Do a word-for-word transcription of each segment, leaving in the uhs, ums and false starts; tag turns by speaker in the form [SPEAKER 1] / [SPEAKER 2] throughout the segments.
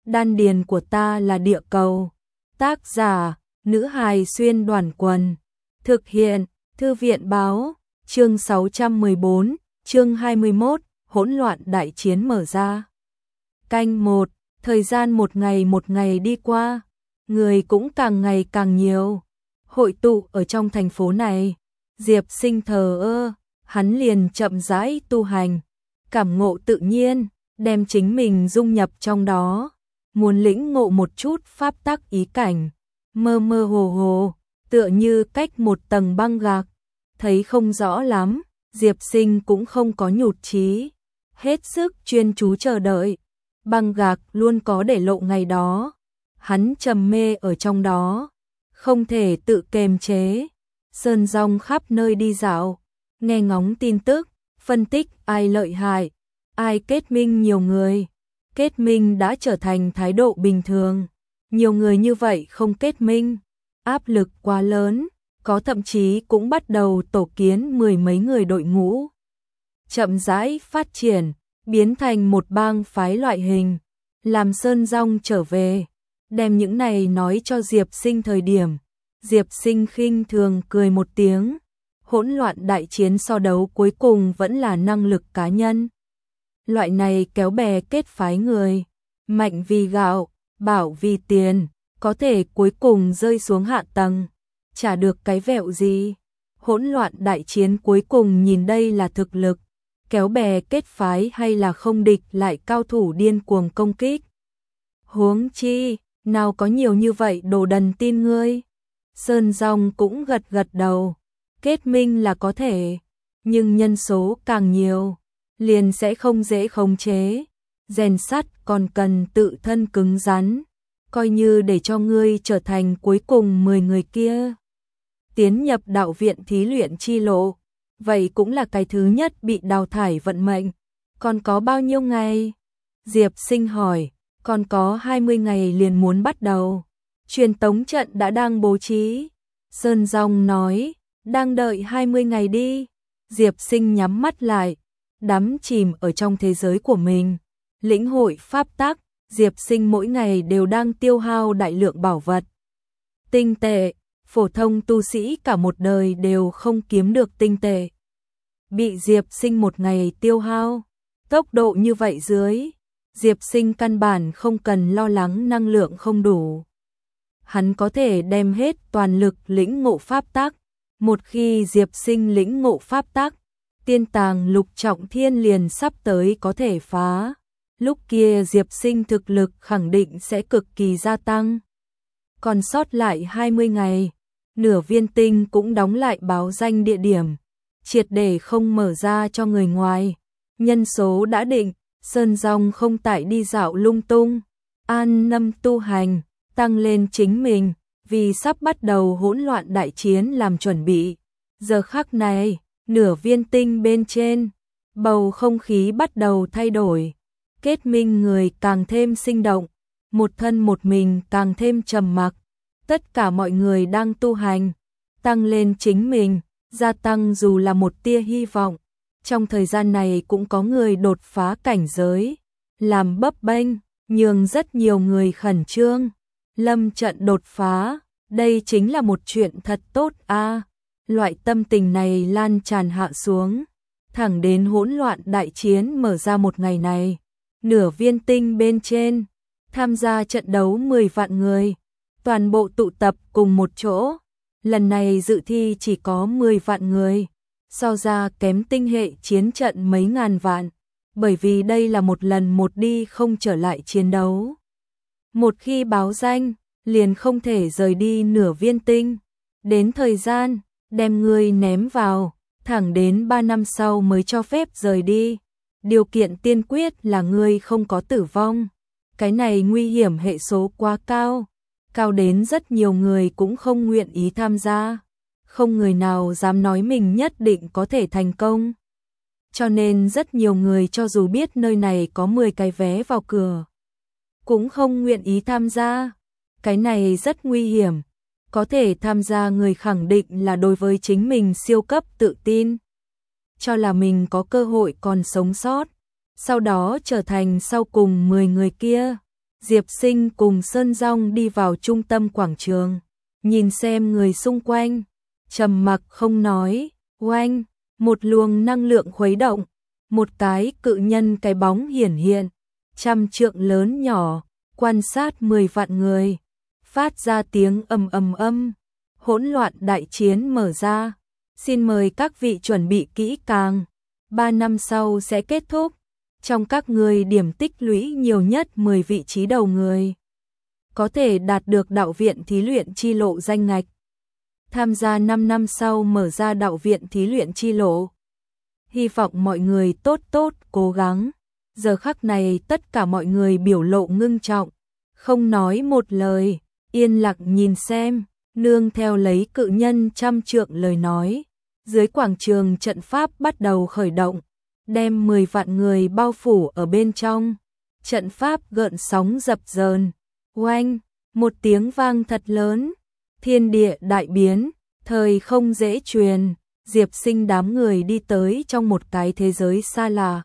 [SPEAKER 1] đan điền của ta là địa cầu. Tác giả, nữ hài xuyên đoàn quần. Thực hiện, thư viện báo, chương sáu trăm mười bốn, chương hai mươi mốt, hỗn loạn đại chiến mở ra. Canh một, thời gian một ngày một ngày đi qua, người cũng càng ngày càng nhiều. Hội tụ ở trong thành phố này, Diệp Sinh thờ ơ, hắn liền chậm rãi tu hành, cảm ngộ tự nhiên, đem chính mình dung nhập trong đó, muốn lĩnh ngộ một chút pháp tắc ý cảnh, mơ mơ hồ hồ, tựa như cách một tầng băng gạc, thấy không rõ lắm, Diệp Sinh cũng không có nhụt chí, hết sức chuyên chú chờ đợi, băng gạc luôn có để lộ ngày đó, hắn trầm mê ở trong đó, không thể tự kềm chế, sơn rong khắp nơi đi dạo, nghe ngóng tin tức, phân tích ai lợi hại, ai kết minh nhiều người, kết minh đã trở thành thái độ bình thường, nhiều người như vậy không kết minh, áp lực quá lớn, có thậm chí cũng bắt đầu tổ kiến mười mấy người đội ngũ. Chậm rãi phát triển, biến thành một bang phái loại hình, làm sơn rong trở về, đem những này nói cho Diệp Sinh thời điểm. Diệp Sinh khinh thường cười một tiếng, hỗn loạn đại chiến so đấu cuối cùng vẫn là năng lực cá nhân. Loại này kéo bè kết phái người, mạnh vì gạo, bảo vì tiền, có thể cuối cùng rơi xuống hạ tầng, chả được cái vẹo gì. Hỗn loạn đại chiến cuối cùng nhìn đây là thực lực, kéo bè kết phái hay là không địch lại cao thủ điên cuồng công kích. Huống chi, nào có nhiều như vậy đồ đần tin ngươi. Sơn Rong cũng gật gật đầu, kết minh là có thể, nhưng nhân số càng nhiều, liền sẽ không dễ khống chế, rèn sắt còn cần tự thân cứng rắn, coi như để cho ngươi trở thành cuối cùng mười người kia. Tiến nhập đạo viện thí luyện chi lộ, vậy cũng là cái thứ nhất bị đào thải vận mệnh, còn có bao nhiêu ngày? Diệp Sinh hỏi, còn có hai mươi ngày liền muốn bắt đầu. Truyền tống trận đã đang bố trí. Sơn Rong nói, đang đợi hai mươi ngày đi. Diệp Sinh nhắm mắt lại, đắm chìm ở trong thế giới của mình. Lĩnh hội pháp tắc, Diệp Sinh mỗi ngày đều đang tiêu hao đại lượng bảo vật. Tinh tệ, phổ thông tu sĩ cả một đời đều không kiếm được tinh tệ. Bị Diệp Sinh một ngày tiêu hao, tốc độ như vậy dưới, Diệp Sinh căn bản không cần lo lắng năng lượng không đủ. Hắn có thể đem hết toàn lực lĩnh ngộ pháp tắc. Một khi Diệp Sinh lĩnh ngộ pháp tắc, tiên tàng lục trọng thiên liền sắp tới có thể phá. Lúc kia Diệp Sinh thực lực khẳng định sẽ cực kỳ gia tăng. Còn sót lại hai mươi ngày, nửa viên tinh cũng đóng lại báo danh địa điểm, triệt để không mở ra cho người ngoài. Nhân số đã định, Sơn Rong không tại đi dạo lung tung, an tâm tu hành, tăng lên chính mình, vì sắp bắt đầu hỗn loạn đại chiến làm chuẩn bị. Giờ khắc này, nửa viên tinh bên trên, bầu không khí bắt đầu thay đổi, kết minh người càng thêm sinh động, một thân một mình càng thêm trầm mặc. Tất cả mọi người đang tu hành, tăng lên chính mình, gia tăng dù là một tia hy vọng. Trong thời gian này cũng có người đột phá cảnh giới, làm bấp bênh, nhường rất nhiều người khẩn trương. Lâm trận đột phá, đây chính là một chuyện thật tốt a. À, loại tâm tình này lan tràn hạ xuống, thẳng đến hỗn loạn đại chiến mở ra một ngày này. Nửa viên tinh bên trên, tham gia trận đấu mười vạn người, toàn bộ tụ tập cùng một chỗ. Lần này dự thi chỉ có mười vạn người, so ra kém tinh hệ chiến trận mấy ngàn vạn, bởi vì đây là một lần một đi không trở lại chiến đấu. Một khi báo danh, liền không thể rời đi nửa viên tinh. Đến thời gian, đem ngươi ném vào, thẳng đến ba năm sau mới cho phép rời đi. Điều kiện tiên quyết là ngươi không có tử vong. Cái này nguy hiểm hệ số quá cao, cao đến rất nhiều người cũng không nguyện ý tham gia. Không người nào dám nói mình nhất định có thể thành công. Cho nên rất nhiều người cho dù biết nơi này có mười cái vé vào cửa, cũng không nguyện ý tham gia. Cái này rất nguy hiểm. Có thể tham gia người khẳng định là đối với chính mình siêu cấp tự tin, cho là mình có cơ hội còn sống sót, sau đó trở thành sau cùng mười người kia. Diệp Sinh cùng Sơn Dong đi vào trung tâm quảng trường, nhìn xem người xung quanh, trầm mặc không nói. Oanh, một luồng năng lượng khuấy động, một cái cự nhân cái bóng hiển hiện, trăm trượng lớn nhỏ, quan sát mười vạn người, phát ra tiếng ầm ầm âm, hỗn loạn đại chiến mở ra. Xin mời các vị chuẩn bị kỹ càng, ba năm sau sẽ kết thúc. Trong các người điểm tích lũy nhiều nhất mười vị trí đầu người, có thể đạt được đạo viện thí luyện chi lộ danh ngạch. Tham gia năm năm sau mở ra đạo viện thí luyện chi lộ. Hy vọng mọi người tốt tốt cố gắng. Giờ khắc này tất cả mọi người biểu lộ ngưng trọng, không nói một lời, yên lặng nhìn xem, nương theo lấy cự nhân trăm trượng lời nói. Dưới quảng trường trận pháp bắt đầu khởi động, đem mười vạn người bao phủ ở bên trong. Trận pháp gợn sóng dập dờn. Oanh, một tiếng vang thật lớn, thiên địa đại biến, thời không dễ truyền. Diệp Sinh đám người đi tới trong một cái thế giới xa lạ.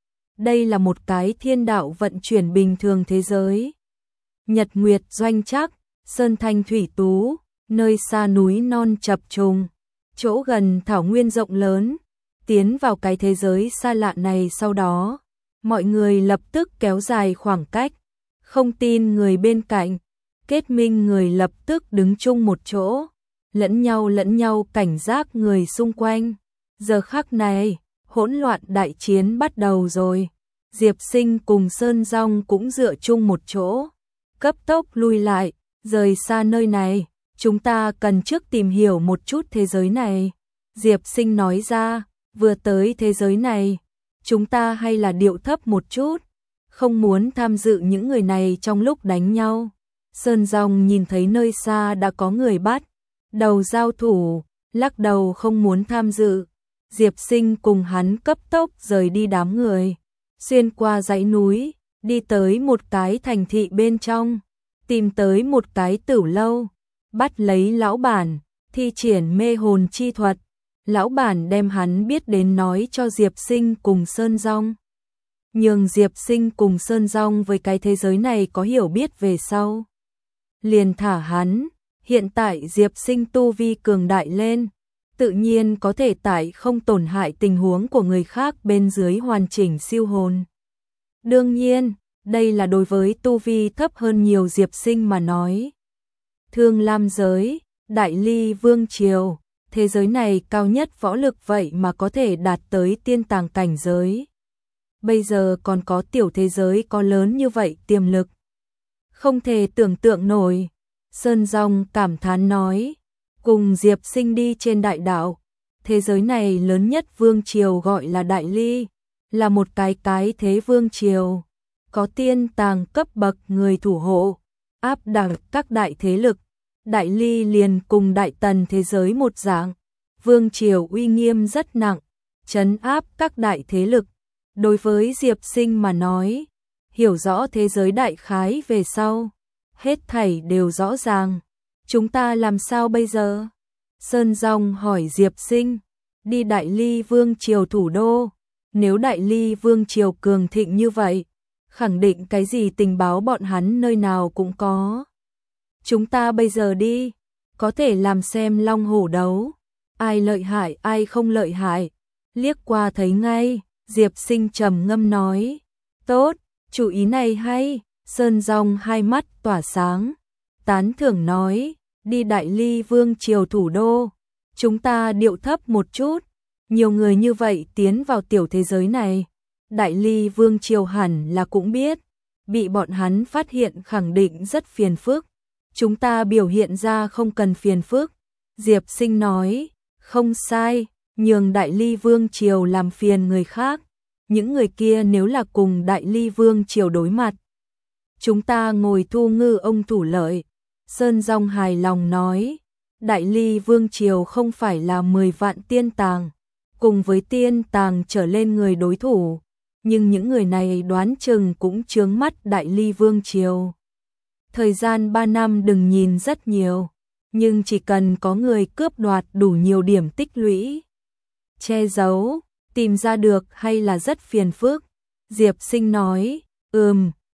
[SPEAKER 1] Đây là một cái thiên đạo vận chuyển bình thường thế giới. Nhật nguyệt doanh chắc, sơn thanh thủy tú, nơi xa núi non chập trùng, chỗ gần thảo nguyên rộng lớn. Tiến vào cái thế giới xa lạ này sau đó, mọi người lập tức kéo dài khoảng cách, không tin người bên cạnh, kết minh người lập tức đứng chung một chỗ, lẫn nhau lẫn nhau cảnh giác người xung quanh. Giờ khắc này, hỗn loạn đại chiến bắt đầu rồi. Diệp Sinh cùng Sơn Dong cũng dựa chung một chỗ, cấp tốc lui lại, rời xa nơi này. Chúng ta cần trước tìm hiểu một chút thế giới này. Diệp Sinh nói ra, vừa tới thế giới này, chúng ta hay là điệu thấp một chút, không muốn tham dự những người này trong lúc đánh nhau. Sơn Dong nhìn thấy nơi xa đã có người bắt đầu giao thủ, lắc đầu không muốn tham dự. Diệp Sinh cùng hắn cấp tốc rời đi đám người, xuyên qua dãy núi, đi tới một cái thành thị bên trong, tìm tới một cái tửu lâu, bắt lấy lão bản, thi triển mê hồn chi thuật. Lão bản đem hắn biết đến nói cho Diệp Sinh cùng Sơn Dong. Nhưng Diệp Sinh cùng Sơn Dong với cái thế giới này có hiểu biết về sau, liền thả hắn. Hiện tại Diệp Sinh tu vi cường đại lên, tự nhiên có thể tại không tổn hại tình huống của người khác bên dưới hoàn chỉnh siêu hồn. Đương nhiên, đây là đối với tu vi thấp hơn nhiều Diệp Sinh mà nói. Thương Lam giới, Đại Ly Vương Triều, thế giới này cao nhất võ lực vậy mà có thể đạt tới tiên tàng cảnh giới. Bây giờ còn có tiểu thế giới có lớn như vậy tiềm lực. Không thể tưởng tượng nổi. Sơn Dong cảm thán nói, cùng Diệp Sinh đi trên đại đạo, thế giới này lớn nhất vương triều gọi là Đại Ly, là một cái cái thế vương triều, có tiên tàng cấp bậc người thủ hộ, áp đảo các đại thế lực. Đại Ly liền cùng Đại Tần thế giới một dạng, vương triều uy nghiêm rất nặng, trấn áp các đại thế lực. Đối với Diệp Sinh mà nói, hiểu rõ thế giới đại khái về sau, hết thảy đều rõ ràng. Chúng ta làm sao bây giờ? Sơn Dong hỏi Diệp Sinh. Đi Đại Ly Vương Triều thủ đô. Nếu Đại Ly Vương Triều cường thịnh như vậy, khẳng định cái gì tình báo bọn hắn nơi nào cũng có. Chúng ta bây giờ đi, có thể làm xem long hổ đấu. Ai lợi hại ai không lợi hại. Liếc qua thấy ngay, Diệp Sinh trầm ngâm nói. Tốt, chủ ý này hay. Sơn Dong hai mắt tỏa sáng, tán thưởng nói, đi Đại Ly Vương Triều thủ đô, chúng ta điệu thấp một chút, nhiều người như vậy tiến vào tiểu thế giới này, Đại Ly Vương Triều hẳn là cũng biết, bị bọn hắn phát hiện khẳng định rất phiền phức, chúng ta biểu hiện ra không cần phiền phức. Diệp Sinh nói, không sai, nhường Đại Ly Vương Triều làm phiền người khác, những người kia nếu là cùng Đại Ly Vương Triều đối mặt, chúng ta ngồi thu ngư ông thủ lợi. Sơn Dong hài lòng nói, Đại Ly Vương Triều không phải là mười vạn tiên tàng, cùng với tiên tàng trở lên người đối thủ, nhưng những người này đoán chừng cũng chướng mắt Đại Ly Vương Triều. Thời gian ba năm đừng nhìn rất nhiều, nhưng chỉ cần có người cướp đoạt đủ nhiều điểm tích lũy, che giấu, tìm ra được hay là rất phiền phức. Diệp Sinh nói, ừm,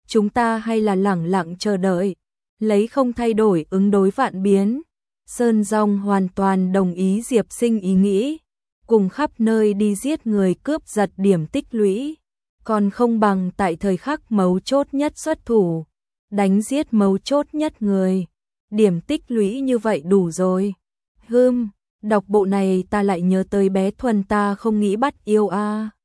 [SPEAKER 1] chúng ta hay là lẳng lặng chờ đợi, lấy không thay đổi ứng đối vạn biến. Sơn Dòng hoàn toàn đồng ý Diệp Sinh ý nghĩ, cùng khắp nơi đi giết người cướp giật điểm tích lũy, còn không bằng tại thời khắc mấu chốt nhất xuất thủ, đánh giết mấu chốt nhất người. Điểm tích lũy như vậy đủ rồi. Hừm, đọc bộ này ta lại nhớ tới bé Thuần ta không nghĩ bắt yêu a. À.